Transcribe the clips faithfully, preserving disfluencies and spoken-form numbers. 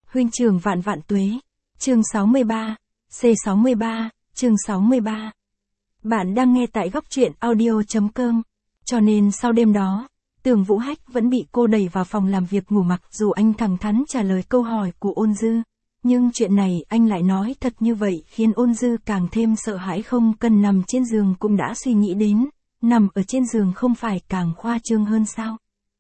Huynh trưởng vạn vạn tuế. Chương sáu mươi ba. C sáu mươi ba, chương sáu mươi ba. Bạn đang nghe tại góc truyện audio chấm com. Cho nên sau đêm đó, Tưởng Vũ Hách vẫn bị cô đẩy vào phòng làm việc ngủ mặc dù anh thẳng thắn trả lời câu hỏi của Ôn Dư. Nhưng chuyện này anh lại nói thật như vậy khiến Ôn Dư càng thêm sợ hãi, không cần nằm trên giường cũng đã suy nghĩ đến, nằm ở trên giường không phải càng khoa trương hơn sao.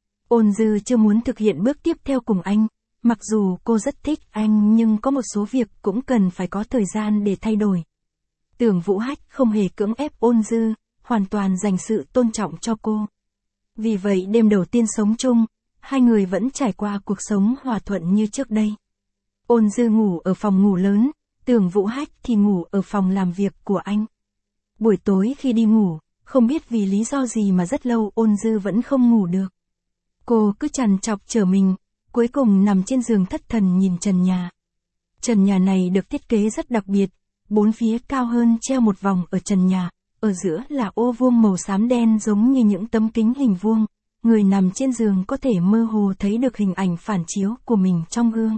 Ôn Dư chưa muốn thực hiện bước tiếp theo cùng anh, mặc dù cô rất thích anh nhưng có một số việc cũng cần phải có thời gian để thay đổi. Tưởng Vũ Hách không hề cưỡng ép Ôn Dư, hoàn toàn dành sự tôn trọng cho cô. Vì vậy đêm đầu tiên sống chung, hai người vẫn trải qua cuộc sống hòa thuận như trước đây. Ôn Dư ngủ ở phòng ngủ lớn, Tưởng Vũ Hách thì ngủ ở phòng làm việc của anh. Buổi tối khi đi ngủ, không biết vì lý do gì mà rất lâu Ôn Dư vẫn không ngủ được. Cô cứ trằn trọc trở mình, cuối cùng nằm trên giường thất thần nhìn trần nhà. Trần nhà này được thiết kế rất đặc biệt, bốn phía cao hơn treo một vòng ở trần nhà, ở giữa là ô vuông màu xám đen giống như những tấm kính hình vuông, người nằm trên giường có thể mơ hồ thấy được hình ảnh phản chiếu của mình trong gương.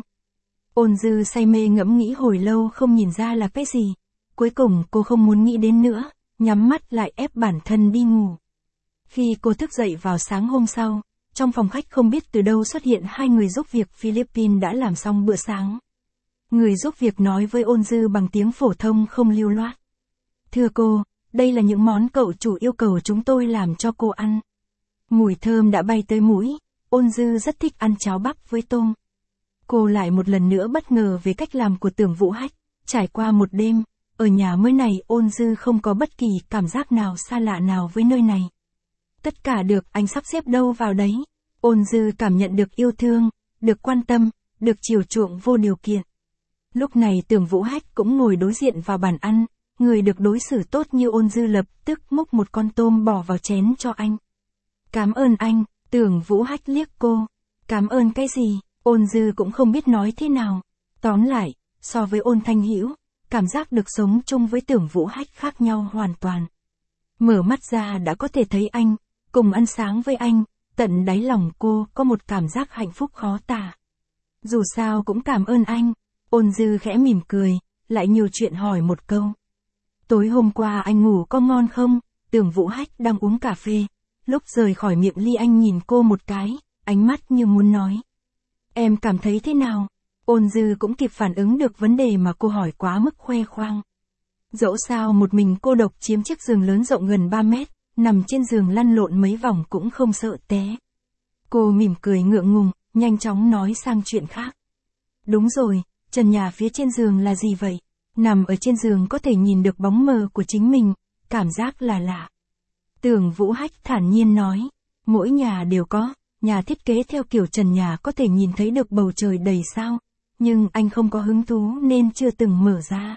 Ôn Dư say mê ngẫm nghĩ hồi lâu không nhìn ra là cái gì, cuối cùng cô không muốn nghĩ đến nữa, nhắm mắt lại ép bản thân đi ngủ. Khi cô thức dậy vào sáng hôm sau, trong phòng khách không biết từ đâu xuất hiện hai người giúp việc Philippines đã làm xong bữa sáng. Người giúp việc nói với Ôn Dư bằng tiếng phổ thông không lưu loát. Thưa cô, đây là những món cậu chủ yêu cầu chúng tôi làm cho cô ăn. Mùi thơm đã bay tới mũi, Ôn Dư rất thích ăn cháo bắp với tôm. Cô lại một lần nữa bất ngờ về cách làm của Tưởng Vũ Hách, trải qua một đêm, ở nhà mới này Ôn Dư không có bất kỳ cảm giác nào xa lạ nào với nơi này. Tất cả được anh sắp xếp đâu vào đấy. Ôn Dư cảm nhận được yêu thương, được quan tâm, được chiều chuộng vô điều kiện. Lúc này Tưởng Vũ Hách cũng ngồi đối diện vào bàn ăn, người được đối xử tốt như Ôn Dư lập tức múc một con tôm bỏ vào chén cho anh. Cảm ơn anh, Tưởng Vũ Hách liếc cô. Cảm ơn cái gì? Ôn Dư cũng không biết nói thế nào. Tóm lại, so với Ôn Thanh Hữu, cảm giác được sống chung với Tưởng Vũ Hách khác nhau hoàn toàn. Mở mắt ra đã có thể thấy anh, cùng ăn sáng với anh, tận đáy lòng cô có một cảm giác hạnh phúc khó tả. Dù sao cũng cảm ơn anh. Ôn Dư khẽ mỉm cười, lại nhiều chuyện hỏi một câu. Tối hôm qua anh ngủ có ngon không? Tưởng Vũ Hách đang uống cà phê. Lúc rời khỏi miệng ly anh nhìn cô một cái, ánh mắt như muốn nói. Em cảm thấy thế nào? Ôn Dư cũng kịp phản ứng được vấn đề mà cô hỏi quá mức khoe khoang. Dẫu sao một mình cô độc chiếm chiếc giường lớn rộng gần ba mét, nằm trên giường lăn lộn mấy vòng cũng không sợ té. Cô mỉm cười ngượng ngùng, nhanh chóng nói sang chuyện khác. Đúng rồi, trần nhà phía trên giường là gì vậy? Nằm ở trên giường có thể nhìn được bóng mờ của chính mình, cảm giác là lạ. Tưởng Vũ Hách thản nhiên nói, mỗi nhà đều có, nhà thiết kế theo kiểu trần nhà có thể nhìn thấy được bầu trời đầy sao, nhưng anh không có hứng thú nên chưa từng mở ra.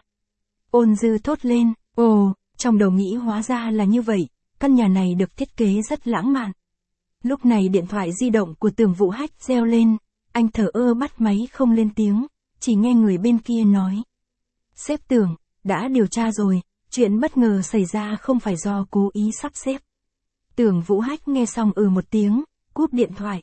Ôn Dư thốt lên, ồ, trong đầu nghĩ hóa ra là như vậy, căn nhà này được thiết kế rất lãng mạn. Lúc này điện thoại di động của Tưởng Vũ Hách reo lên, anh thở ơ bắt máy không lên tiếng, chỉ nghe người bên kia nói. Sếp Tưởng, đã điều tra rồi, chuyện bất ngờ xảy ra không phải do cố ý sắp xếp. Tưởng Vũ Hách nghe xong ừ một tiếng, cúp điện thoại.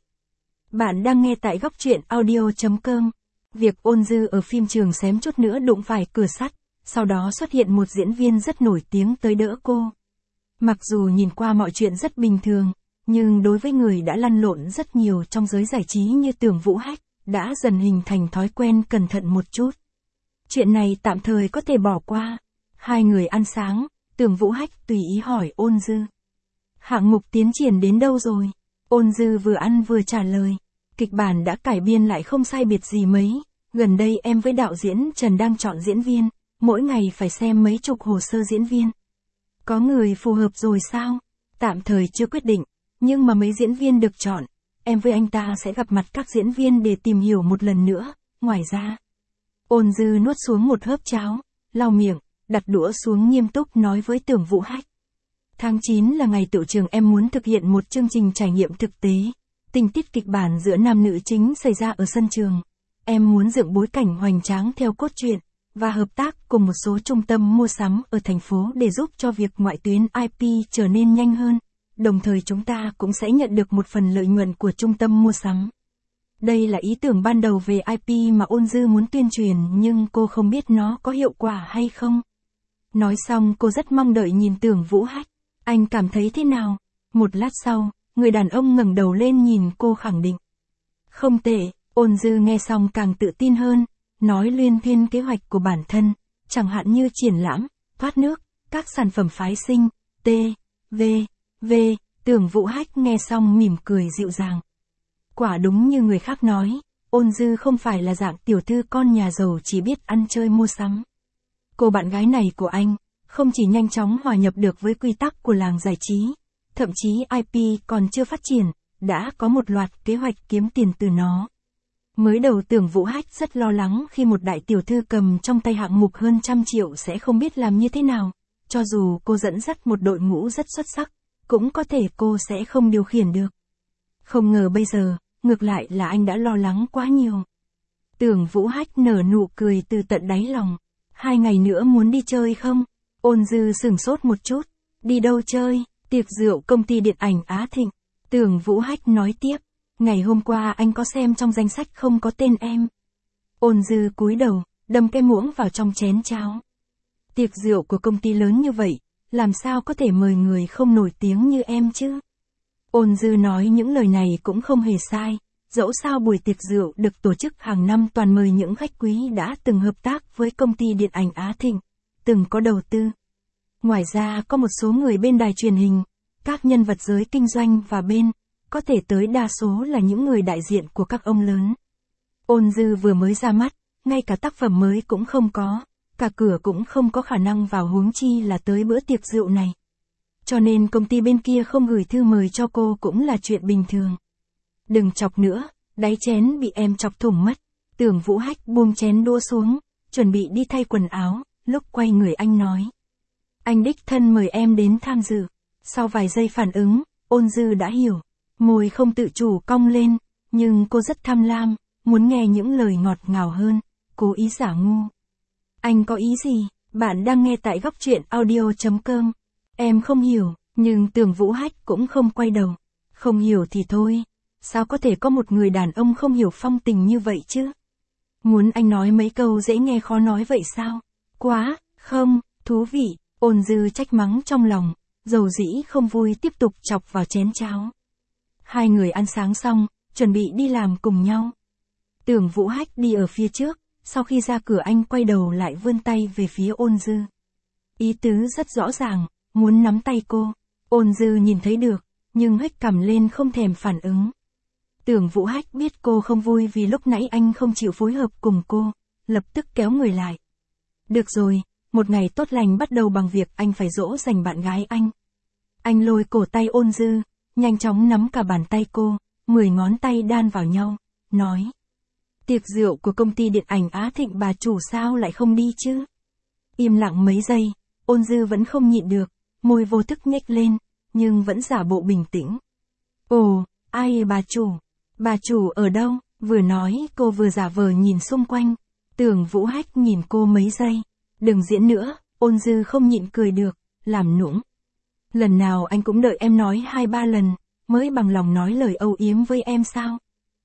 Bạn đang nghe tại góc truyện audio chấm com. Việc Ôn Dư ở phim trường xém chút nữa đụng phải cửa sắt, sau đó xuất hiện một diễn viên rất nổi tiếng tới đỡ cô. Mặc dù nhìn qua mọi chuyện rất bình thường, nhưng đối với người đã lăn lộn rất nhiều trong giới giải trí như Tưởng Vũ Hách, đã dần hình thành thói quen cẩn thận một chút. Chuyện này tạm thời có thể bỏ qua. Hai người ăn sáng, Tưởng Vũ Hách tùy ý hỏi Ôn Dư. Hạng mục tiến triển đến đâu rồi? Ôn Dư vừa ăn vừa trả lời. Kịch bản đã cải biên lại không sai biệt gì mấy. Gần đây em với đạo diễn Trần đang chọn diễn viên, mỗi ngày phải xem mấy chục hồ sơ diễn viên. Có người phù hợp rồi sao? Tạm thời chưa quyết định, nhưng mà mấy diễn viên được chọn, em với anh ta sẽ gặp mặt các diễn viên để tìm hiểu một lần nữa. Ngoài ra, Ôn Dư nuốt xuống một hớp cháo, lau miệng, đặt đũa xuống nghiêm túc nói với Tưởng Vũ Hách. Tháng chín là ngày tựu trường, em muốn thực hiện một chương trình trải nghiệm thực tế. Tình tiết kịch bản giữa nam nữ chính xảy ra ở sân trường. Em muốn dựng bối cảnh hoành tráng theo cốt truyện, và hợp tác cùng một số trung tâm mua sắm ở thành phố để giúp cho việc ngoại tuyến i pê trở nên nhanh hơn. Đồng thời chúng ta cũng sẽ nhận được một phần lợi nhuận của trung tâm mua sắm. Đây là ý tưởng ban đầu về i pê mà Ôn Dư muốn tuyên truyền nhưng cô không biết nó có hiệu quả hay không. Nói xong cô rất mong đợi nhìn Tưởng Vũ Hách. Anh cảm thấy thế nào? Một lát sau, người đàn ông ngẩng đầu lên nhìn cô khẳng định. Không tệ, Ôn Dư nghe xong càng tự tin hơn, nói luyên thuyên kế hoạch của bản thân, chẳng hạn như triển lãm, thoát nước, các sản phẩm phái sinh, T, V, V, Tưởng Vũ Hách nghe xong mỉm cười dịu dàng. Quả đúng như người khác nói, Ôn Dư không phải là dạng tiểu thư con nhà giàu chỉ biết ăn chơi mua sắm. Cô bạn gái này của anh, không chỉ nhanh chóng hòa nhập được với quy tắc của làng giải trí, thậm chí i pê còn chưa phát triển, đã có một loạt kế hoạch kiếm tiền từ nó. Mới đầu Tưởng Vũ Hách rất lo lắng khi một đại tiểu thư cầm trong tay hạng mục hơn trăm triệu sẽ không biết làm như thế nào, cho dù cô dẫn dắt một đội ngũ rất xuất sắc, cũng có thể cô sẽ không điều khiển được. Không ngờ bây giờ, ngược lại là anh đã lo lắng quá nhiều. Tưởng Vũ Hách nở nụ cười từ tận đáy lòng. Hai ngày nữa muốn đi chơi không? Ôn Dư sửng sốt một chút. Đi đâu chơi? Tiệc rượu công ty điện ảnh Á Thịnh. Tưởng Vũ Hách nói tiếp. Ngày hôm qua anh có xem trong danh sách không có tên em. Ôn Dư cúi đầu, đâm cái muỗng vào trong chén cháo. Tiệc rượu của công ty lớn như vậy, làm sao có thể mời người không nổi tiếng như em chứ? Ôn Dư nói những lời này cũng không hề sai, dẫu sao buổi tiệc rượu được tổ chức hàng năm toàn mời những khách quý đã từng hợp tác với công ty điện ảnh Á Thịnh, từng có đầu tư. Ngoài ra có một số người bên đài truyền hình, các nhân vật giới kinh doanh và bên, có thể tới đa số là những người đại diện của các ông lớn. Ôn Dư vừa mới ra mắt, ngay cả tác phẩm mới cũng không có, cả cửa cũng không có khả năng vào huống chi là tới bữa tiệc rượu này. Cho nên công ty bên kia không gửi thư mời cho cô cũng là chuyện bình thường. Đừng chọc nữa, đáy chén bị em chọc thủng mất. Tưởng Vũ Hách buông chén đũa xuống, chuẩn bị đi thay quần áo, lúc quay người anh nói. Anh đích thân mời em đến tham dự. Sau vài giây phản ứng, Ôn Dư đã hiểu. Môi không tự chủ cong lên, nhưng cô rất tham lam, muốn nghe những lời ngọt ngào hơn, cố ý giả ngu. Anh có ý gì? Bạn đang nghe tại góc truyện audio chấm com. Em không hiểu, nhưng Tưởng Vũ Hách cũng không quay đầu. Không hiểu thì thôi, sao có thể có một người đàn ông không hiểu phong tình như vậy chứ? Muốn anh nói mấy câu dễ nghe khó nói vậy sao? Quá, không, thú vị, Ôn Dư trách mắng trong lòng, dầu dĩ không vui tiếp tục chọc vào chén cháo. Hai người ăn sáng xong, chuẩn bị đi làm cùng nhau. Tưởng Vũ Hách đi ở phía trước, sau khi ra cửa anh quay đầu lại vươn tay về phía Ôn Dư. Ý tứ rất rõ ràng, muốn nắm tay cô. Ôn Dư nhìn thấy được, nhưng hất cằm lên không thèm phản ứng. Tưởng Vũ Hách biết cô không vui vì lúc nãy anh không chịu phối hợp cùng cô, lập tức kéo người lại. Được rồi, một ngày tốt lành bắt đầu bằng việc anh phải dỗ dành bạn gái anh. Anh lôi cổ tay Ôn Dư, nhanh chóng nắm cả bàn tay cô, mười ngón tay đan vào nhau, nói. Tiệc rượu của công ty điện ảnh Á Thịnh bà chủ sao lại không đi chứ? Im lặng mấy giây, Ôn Dư vẫn không nhịn được, môi vô thức nhếch lên, nhưng vẫn giả bộ bình tĩnh. Ồ, ai bà chủ? Bà chủ ở đâu? Vừa nói cô vừa giả vờ nhìn xung quanh. Tưởng Vũ Hách nhìn cô mấy giây. Đừng diễn nữa, Ôn Dư không nhịn cười được, làm nũng. Lần nào anh cũng đợi em nói hai ba lần, mới bằng lòng nói lời âu yếm với em sao?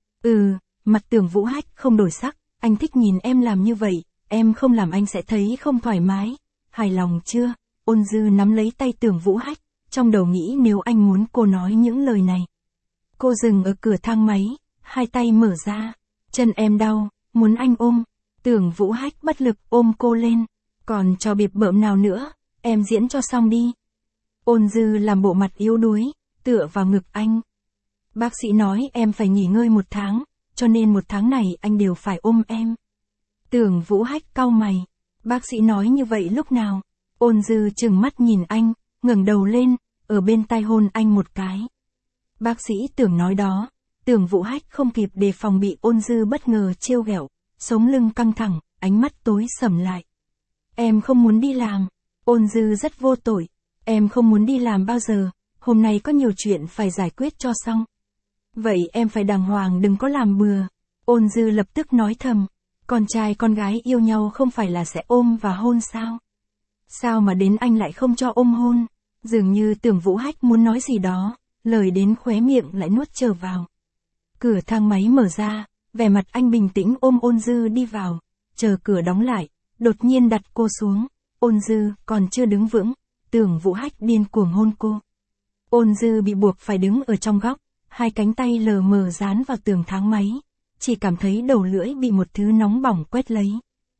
Ừ, mặt Tưởng Vũ Hách không đổi sắc, anh thích nhìn em làm như vậy, em không làm anh sẽ thấy không thoải mái. Hài lòng chưa? Ôn Dư nắm lấy tay Tưởng Vũ Hách, trong đầu nghĩ nếu anh muốn cô nói những lời này. Cô dừng ở cửa thang máy, hai tay mở ra. Chân em đau, muốn anh ôm. Tưởng Vũ Hách bất lực ôm cô lên. Còn trò bịp bợm nào nữa, em diễn cho xong đi. Ôn Dư làm bộ mặt yếu đuối, tựa vào ngực anh. Bác sĩ nói em phải nghỉ ngơi một tháng, cho nên một tháng này anh đều phải ôm em. Tưởng Vũ Hách cau mày. Bác sĩ nói như vậy lúc nào? Ôn Dư trừng mắt nhìn anh, ngẩng đầu lên, ở bên tai hôn anh một cái. Bác sĩ Tưởng nói đó. Tưởng Vũ Hách không kịp đề phòng bị Ôn Dư bất ngờ trêu ghẹo, sống lưng căng thẳng, ánh mắt tối sầm lại. Em không muốn đi làm. Ôn Dư rất vô tội. Em không muốn đi làm bao giờ, hôm nay có nhiều chuyện phải giải quyết cho xong. Vậy em phải đàng hoàng đừng có làm bừa. Ôn Dư lập tức nói thầm. Con trai con gái yêu nhau không phải là sẽ ôm và hôn sao? Sao mà đến anh lại không cho ôm hôn? Dường như Tưởng Vũ Hách muốn nói gì đó, lời đến khóe miệng lại nuốt trở vào. Cửa thang máy mở ra, vẻ mặt anh bình tĩnh ôm Ôn Dư đi vào, chờ cửa đóng lại, đột nhiên đặt cô xuống. Ôn Dư còn chưa đứng vững, Tưởng Vũ Hách điên cuồng hôn cô. Ôn Dư bị buộc phải đứng ở trong góc, hai cánh tay lờ mờ dán vào tường thang máy, chỉ cảm thấy đầu lưỡi bị một thứ nóng bỏng quét lấy.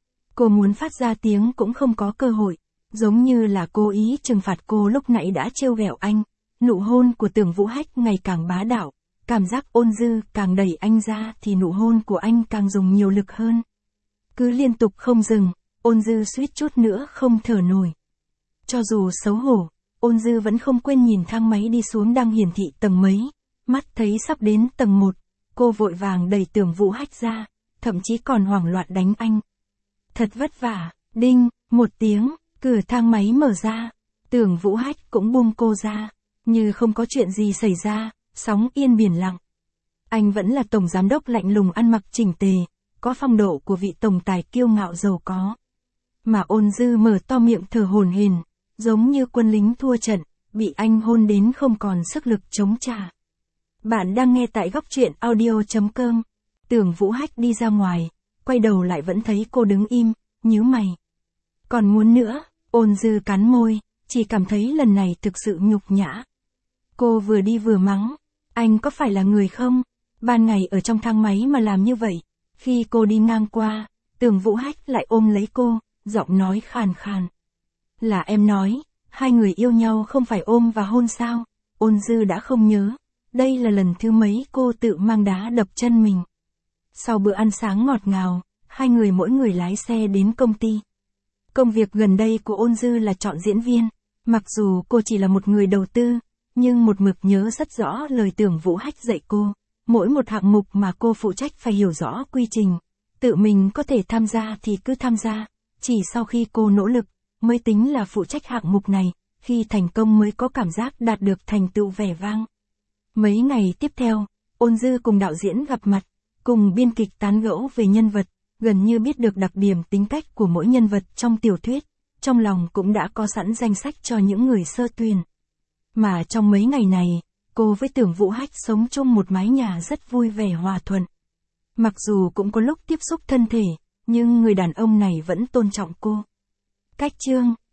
Cô muốn phát ra tiếng cũng không có cơ hội, giống như là cố ý trừng phạt cô lúc nãy đã trêu ghẹo anh. Nụ hôn của Tưởng Vũ Hách ngày càng bá đạo, cảm giác Ôn Dư càng đẩy anh ra thì nụ hôn của anh càng dùng nhiều lực hơn. Cứ liên tục không dừng, Ôn Dư suýt chút nữa không thở nổi. Cho dù xấu hổ, Ôn Dư vẫn không quên nhìn thang máy đi xuống đang hiển thị tầng mấy, mắt thấy sắp đến tầng một, cô vội vàng đẩy Tưởng Vũ Hách ra, thậm chí còn hoảng loạn đánh anh. Thật vất vả, đinh, một tiếng, cửa thang máy mở ra, Tưởng Vũ Hách cũng buông cô ra, như không có chuyện gì xảy ra, sóng yên biển lặng. Anh vẫn là tổng giám đốc lạnh lùng ăn mặc chỉnh tề, có phong độ của vị tổng tài kiêu ngạo giàu có. Mà Ôn Dư mở to miệng thở hổn hển, giống như quân lính thua trận, bị anh hôn đến không còn sức lực chống trả. Bạn đang nghe tại góc truyện audio chấm com. Tưởng Vũ Hách đi ra ngoài, quay đầu lại vẫn thấy cô đứng im, nhíu mày. Còn muốn nữa, Ôn Dư cắn môi, chỉ cảm thấy lần này thực sự nhục nhã. Cô vừa đi vừa mắng, anh có phải là người không? Ban ngày ở trong thang máy mà làm như vậy. Khi cô đi ngang qua, Tưởng Vũ Hách lại ôm lấy cô, giọng nói khàn khàn. Là em nói, hai người yêu nhau không phải ôm và hôn sao? Ôn Dư đã không nhớ, đây là lần thứ mấy cô tự mang đá đập chân mình. Sau bữa ăn sáng ngọt ngào, hai người mỗi người lái xe đến công ty. Công việc gần đây của Ôn Dư là chọn diễn viên, mặc dù cô chỉ là một người đầu tư, nhưng một mực nhớ rất rõ lời Tưởng Vũ Hách dạy cô. Mỗi một hạng mục mà cô phụ trách phải hiểu rõ quy trình, tự mình có thể tham gia thì cứ tham gia, chỉ sau khi cô nỗ lực, mới tính là phụ trách hạng mục này, khi thành công mới có cảm giác đạt được thành tựu vẻ vang. Mấy ngày tiếp theo, Ôn Dư cùng đạo diễn gặp mặt, cùng biên kịch tán gẫu về nhân vật, gần như biết được đặc điểm tính cách của mỗi nhân vật trong tiểu thuyết, trong lòng cũng đã có sẵn danh sách cho những người sơ tuyển. Mà trong mấy ngày này, cô với Tưởng Vũ Hách sống chung một mái nhà rất vui vẻ hòa thuận. Mặc dù cũng có lúc tiếp xúc thân thể, nhưng người đàn ông này vẫn tôn trọng cô. Cách chương